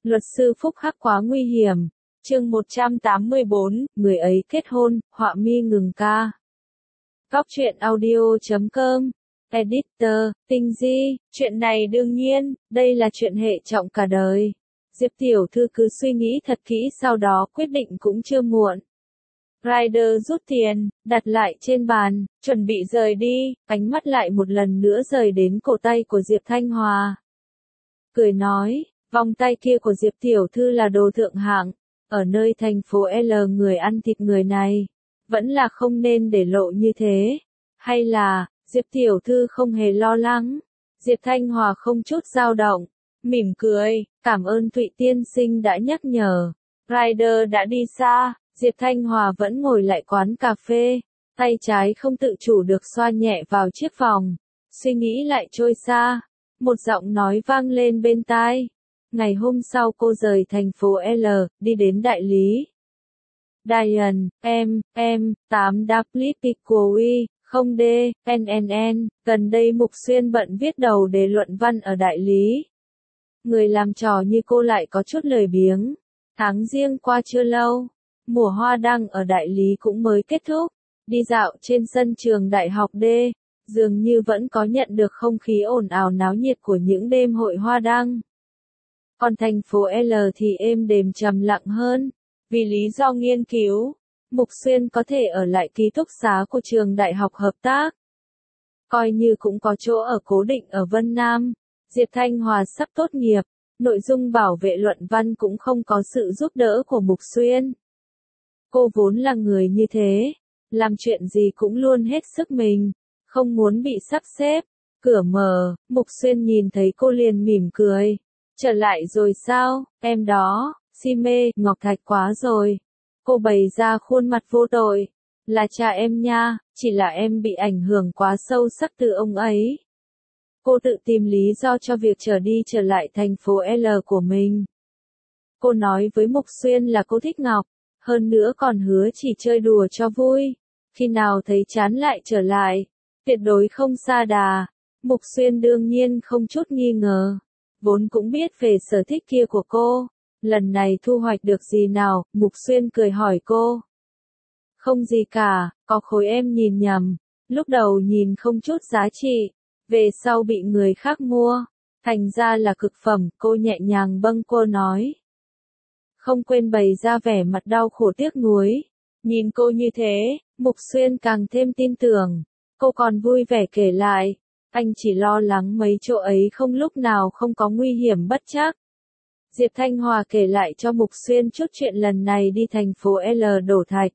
Luật sư phúc hắc quá nguy hiểm. Chương 184, người ấy kết hôn, họa mi ngừng ca. Góc truyện audio.com. Editor, Tinh Di, chuyện này đương nhiên, đây là chuyện hệ trọng cả đời. Diệp tiểu thư cứ suy nghĩ thật kỹ sau đó quyết định cũng chưa muộn. Ryder rút tiền, đặt lại trên bàn, chuẩn bị rời đi, ánh mắt lại một lần nữa rời đến cổ tay của Diệp Thanh Hòa. Cười nói, vòng tay kia của Diệp tiểu thư là đồ thượng hạng, ở nơi thành phố L người ăn thịt người này, vẫn là không nên để lộ như thế. Hay là, Diệp tiểu thư không hề lo lắng. Diệp Thanh Hòa không chút dao động, mỉm cười, cảm ơn Thụy tiên sinh đã nhắc nhở. Ryder đã đi xa, Diệp Thanh Hòa vẫn ngồi lại quán cà phê, tay trái không tự chủ được xoa nhẹ vào chiếc vòng, suy nghĩ lại trôi xa. Một giọng nói vang lên bên tai. Ngày hôm sau cô rời thành phố L, đi đến đại lý. Diane, em, 8WPQI, 0D, NNN, gần đây Mục Xuyên bận viết đầu đề luận văn ở đại lý. Người làm trò như cô lại có chút lười biếng. Tháng Giêng qua chưa lâu, mùa hoa đăng ở đại lý cũng mới kết thúc. Đi dạo trên sân trường đại học D, dường như vẫn có nhận được không khí ồn ào náo nhiệt của những đêm hội hoa đăng. Còn thành phố L thì êm đềm trầm lặng hơn. Vì lý do nghiên cứu, Mục Xuyên có thể ở lại ký túc xá của trường đại học hợp tác. Coi như cũng có chỗ ở cố định ở Vân Nam. Diệp Thanh Hòa sắp tốt nghiệp, nội dung bảo vệ luận văn cũng không có sự giúp đỡ của Mục Xuyên. Cô vốn là người như thế, làm chuyện gì cũng luôn hết sức mình, không muốn bị sắp xếp. Cửa mở, Mục Xuyên nhìn thấy cô liền mỉm cười. Trở lại rồi sao, em đó, si mê, Ngọc Thạch quá rồi. Cô bày ra khuôn mặt vô tội. Là cha em nha, chỉ là em bị ảnh hưởng quá sâu sắc từ ông ấy. Cô tự tìm lý do cho việc trở lại thành phố L của mình. Cô nói với Mục Xuyên là cô thích Ngọc, hơn nữa còn hứa chỉ chơi đùa cho vui. Khi nào thấy chán lại trở lại, tuyệt đối không sa đà. Mục Xuyên đương nhiên không chút nghi ngờ. Vốn cũng biết về sở thích kia của cô. Lần này thu hoạch được gì nào, Mục Xuyên cười hỏi cô. Không gì cả, có khối em nhìn nhầm. Lúc đầu nhìn không chút giá trị, về sau bị người khác mua, thành ra là cực phẩm, cô nhẹ nhàng bâng cô nói. Không quên bày ra vẻ mặt đau khổ tiếc nuối. Nhìn cô như thế, Mục Xuyên càng thêm tin tưởng. Cô còn vui vẻ kể lại. Anh chỉ lo lắng mấy chỗ ấy không lúc nào không có nguy hiểm bất trắc. Diệp Thanh Hòa kể lại cho Mục Xuyên chút chuyện lần này đi thành phố L đổ thạch.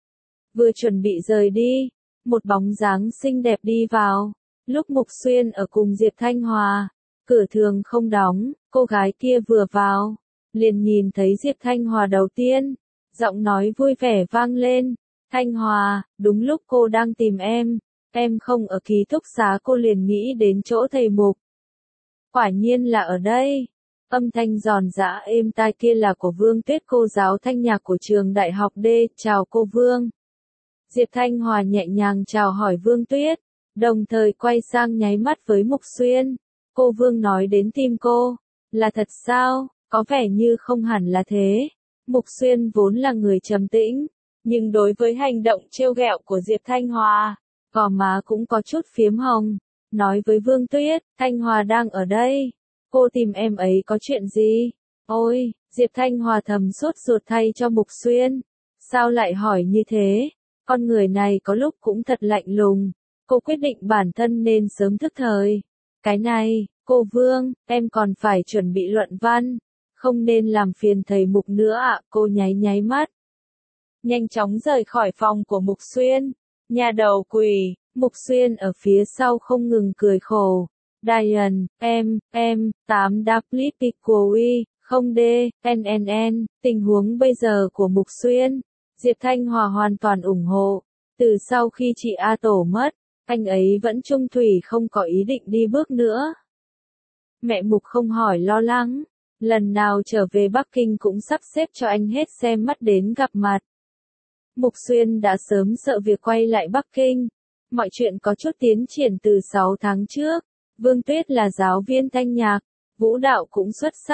Vừa chuẩn bị rời đi, một bóng dáng xinh đẹp đi vào. Lúc Mục Xuyên ở cùng Diệp Thanh Hòa, cửa thường không đóng, cô gái kia vừa vào, liền nhìn thấy Diệp Thanh Hòa đầu tiên. Giọng nói vui vẻ vang lên. Thanh Hòa, đúng lúc cô đang tìm em không ở ký túc xá cô liền nghĩ đến chỗ thầy Mục. Quả nhiên là ở đây. Âm thanh giòn giã êm tai kia là của Vương Tuyết cô giáo thanh nhạc của trường đại học D, chào cô Vương. Diệp Thanh Hòa nhẹ nhàng chào hỏi Vương Tuyết, đồng thời quay sang nháy mắt với Mục Xuyên. Cô Vương nói đến tim cô, là thật sao, có vẻ như không hẳn là thế. Mục Xuyên vốn là người trầm tĩnh, nhưng đối với hành động trêu ghẹo của Diệp Thanh Hòa, gò má cũng có chút phiếm hồng. Nói với Vương Tuyết, Thanh Hòa đang ở đây. Cô tìm em ấy có chuyện gì? Ôi, Diệp Thanh Hòa thầm sốt ruột thay cho Mục Xuyên. Sao lại hỏi như thế? Con người này có lúc cũng thật lạnh lùng. Cô quyết định bản thân nên sớm thức thời. Cái này, cô Vương, em còn phải chuẩn bị luận văn. Không nên làm phiền thầy Mục nữa ạ, cô nháy mắt. Nhanh chóng rời khỏi phòng của Mục Xuyên. Nhà đầu quỷ, Mục Xuyên ở phía sau không ngừng cười khổ. Diane, em, 8WPQI, 0D, NNN, tình huống bây giờ của Mục Xuyên. Diệp Thanh Hòa hoàn toàn ủng hộ. Từ sau khi chị A Tổ mất, anh ấy vẫn trung thủy không có ý định đi bước nữa. Mẹ Mục không hỏi lo lắng. Lần nào trở về Bắc Kinh cũng sắp xếp cho anh hết xem mắt đến gặp mặt. Mục Xuyên đã sớm sợ việc quay lại Bắc Kinh. Mọi chuyện có chút tiến triển từ 6 tháng trước. Vương Tuyết là giáo viên thanh nhạc, vũ đạo cũng xuất sắc.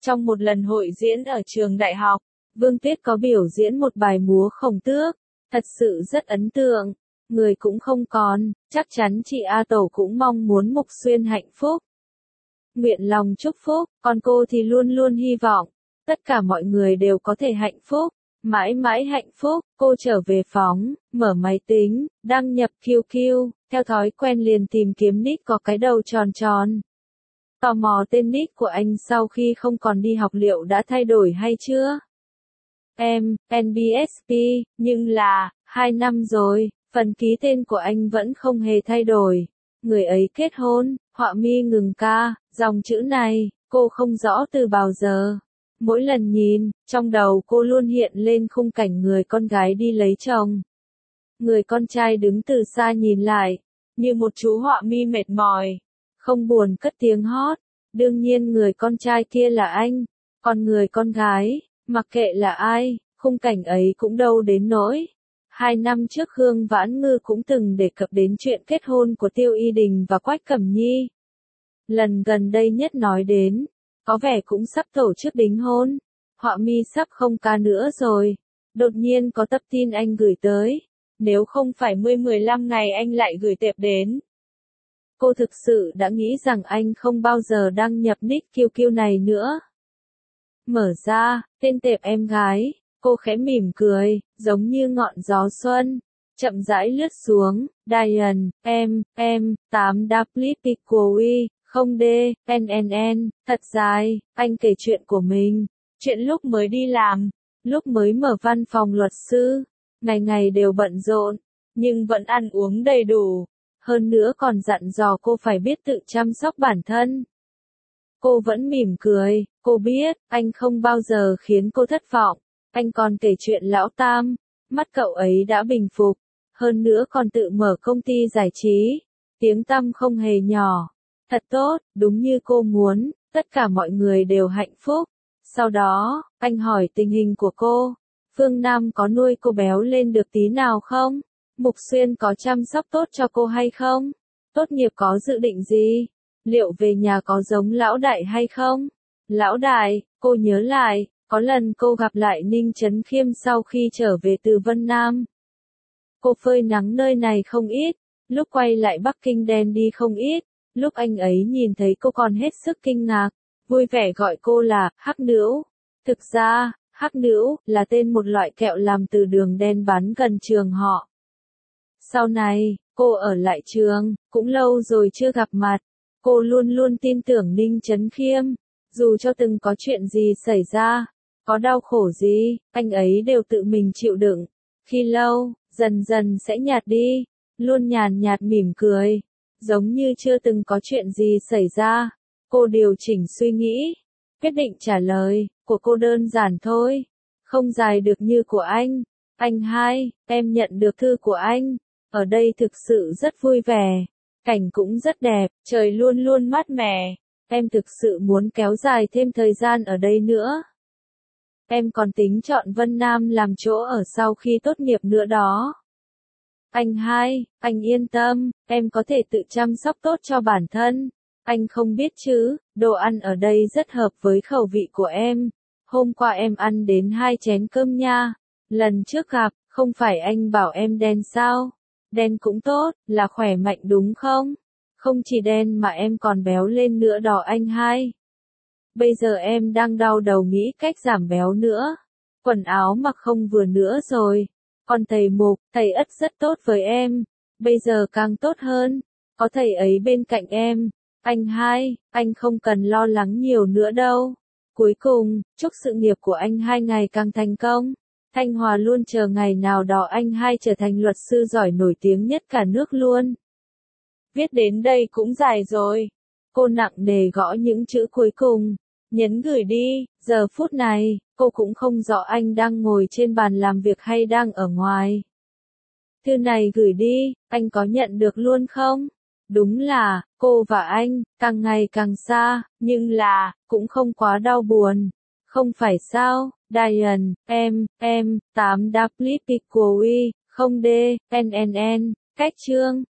Trong một lần hội diễn ở trường đại học, Vương Tuyết có biểu diễn một bài múa Khổng Tước, thật sự rất ấn tượng. Người cũng không còn, chắc chắn chị A Tổ cũng mong muốn Mục Xuyên hạnh phúc. Nguyện lòng chúc phúc, còn cô thì luôn luôn hy vọng, tất cả mọi người đều có thể hạnh phúc, mãi mãi hạnh phúc. Cô trở về phòng, mở máy tính, đăng nhập QQ, theo thói quen liền tìm kiếm nick có cái đầu tròn tròn. Tò mò tên nick của anh sau khi không còn đi học liệu đã thay đổi hay chưa? Em, NBSP, nhưng là, 2 năm rồi, phần ký tên của anh vẫn không hề thay đổi. Người ấy kết hôn, họa mi ngừng ca, dòng chữ này, cô không rõ từ bao giờ. Mỗi lần nhìn, trong đầu cô luôn hiện lên khung cảnh người con gái đi lấy chồng. Người con trai đứng từ xa nhìn lại, như một chú họa mi mệt mỏi, không buồn cất tiếng hót. Đương nhiên người con trai kia là anh, còn người con gái, mặc kệ là ai, khung cảnh ấy cũng đâu đến nỗi. 2 năm trước Khương Vãn Ngư cũng từng đề cập đến chuyện kết hôn của Tiêu Y Đình và Quách Cẩm Nhi. Lần gần đây nhất nói đến, có vẻ cũng sắp tổ chức đính hôn. Họa mi sắp không ca nữa rồi. Đột nhiên có tập tin anh gửi tới. Nếu không phải 10-15 ngày anh lại gửi tệp đến. Cô thực sự đã nghĩ rằng anh không bao giờ đăng nhập nick QQ này nữa. Mở ra, tên tệp em gái, cô khẽ mỉm cười, giống như ngọn gió xuân, chậm rãi lướt xuống. Diane, em, 8WPQI, 0D, NNN, thật dài, anh kể chuyện của mình, chuyện lúc mới đi làm, lúc mới mở văn phòng luật sư, ngày ngày đều bận rộn, nhưng vẫn ăn uống đầy đủ. Hơn nữa còn dặn dò cô phải biết tự chăm sóc bản thân. Cô vẫn mỉm cười, cô biết, anh không bao giờ khiến cô thất vọng. Anh còn kể chuyện lão Tam, mắt cậu ấy đã bình phục. Hơn nữa còn tự mở công ty giải trí. Tiếng tăm không hề nhỏ. Thật tốt, đúng như cô muốn, tất cả mọi người đều hạnh phúc. Sau đó, anh hỏi tình hình của cô. Phương Nam có nuôi cô béo lên được tí nào không? Mục Xuyên có chăm sóc tốt cho cô hay không? Tốt nghiệp có dự định gì? Liệu về nhà có giống lão đại hay không? Lão đại, cô nhớ lại, có lần cô gặp lại Ninh Chấn Khiêm sau khi trở về từ Vân Nam. Cô phơi nắng nơi này không ít, lúc quay lại Bắc Kinh đen đi không ít, lúc anh ấy nhìn thấy cô còn hết sức kinh ngạc, vui vẻ gọi cô là Hắc Nữu. Thực ra, Hắc Nữu là tên một loại kẹo làm từ đường đen bán gần trường họ. Sau này, cô ở lại trường, cũng lâu rồi chưa gặp mặt. Cô luôn luôn tin tưởng Ninh Chấn Khiêm, dù cho từng có chuyện gì xảy ra, có đau khổ gì, anh ấy đều tự mình chịu đựng. Khi lâu, dần dần sẽ nhạt đi, luôn nhàn nhạt mỉm cười, giống như chưa từng có chuyện gì xảy ra. Cô điều chỉnh suy nghĩ, quyết định trả lời, của cô đơn giản thôi, không dài được như của anh. Anh hai, em nhận được thư của anh, ở đây thực sự rất vui vẻ, cảnh cũng rất đẹp, trời luôn luôn mát mẻ, em thực sự muốn kéo dài thêm thời gian ở đây nữa. Em còn tính chọn Vân Nam làm chỗ ở sau khi tốt nghiệp nữa đó. Anh hai, anh yên tâm, em có thể tự chăm sóc tốt cho bản thân. Anh không biết chứ, đồ ăn ở đây rất hợp với khẩu vị của em. Hôm qua em ăn đến 2 chén cơm nha. Lần trước gặp, không phải anh bảo em đen sao? Đen cũng tốt, là khỏe mạnh đúng không? Không chỉ đen mà em còn béo lên nữa đó anh hai. Bây giờ em đang đau đầu nghĩ cách giảm béo nữa. Quần áo mặc không vừa nữa rồi. Còn thầy Mục, thầy Ất rất tốt với em. Bây giờ càng tốt hơn. Có thầy ấy bên cạnh em. Anh hai, anh không cần lo lắng nhiều nữa đâu. Cuối cùng, chúc sự nghiệp của anh hai ngày càng thành công. Thanh Hòa luôn chờ ngày nào đó anh hai trở thành luật sư giỏi nổi tiếng nhất cả nước luôn. Viết đến đây cũng dài rồi. Cô nặng nề gõ những chữ cuối cùng. Nhấn gửi đi, giờ phút này, cô cũng không rõ anh đang ngồi trên bàn làm việc hay đang ở ngoài. Thư này gửi đi, anh có nhận được luôn không? Đúng là, cô và anh, càng ngày càng xa, nhưng là, cũng không quá đau buồn. Không phải sao, Diane, em, 8WPQI, 0D, NNN, cách chương.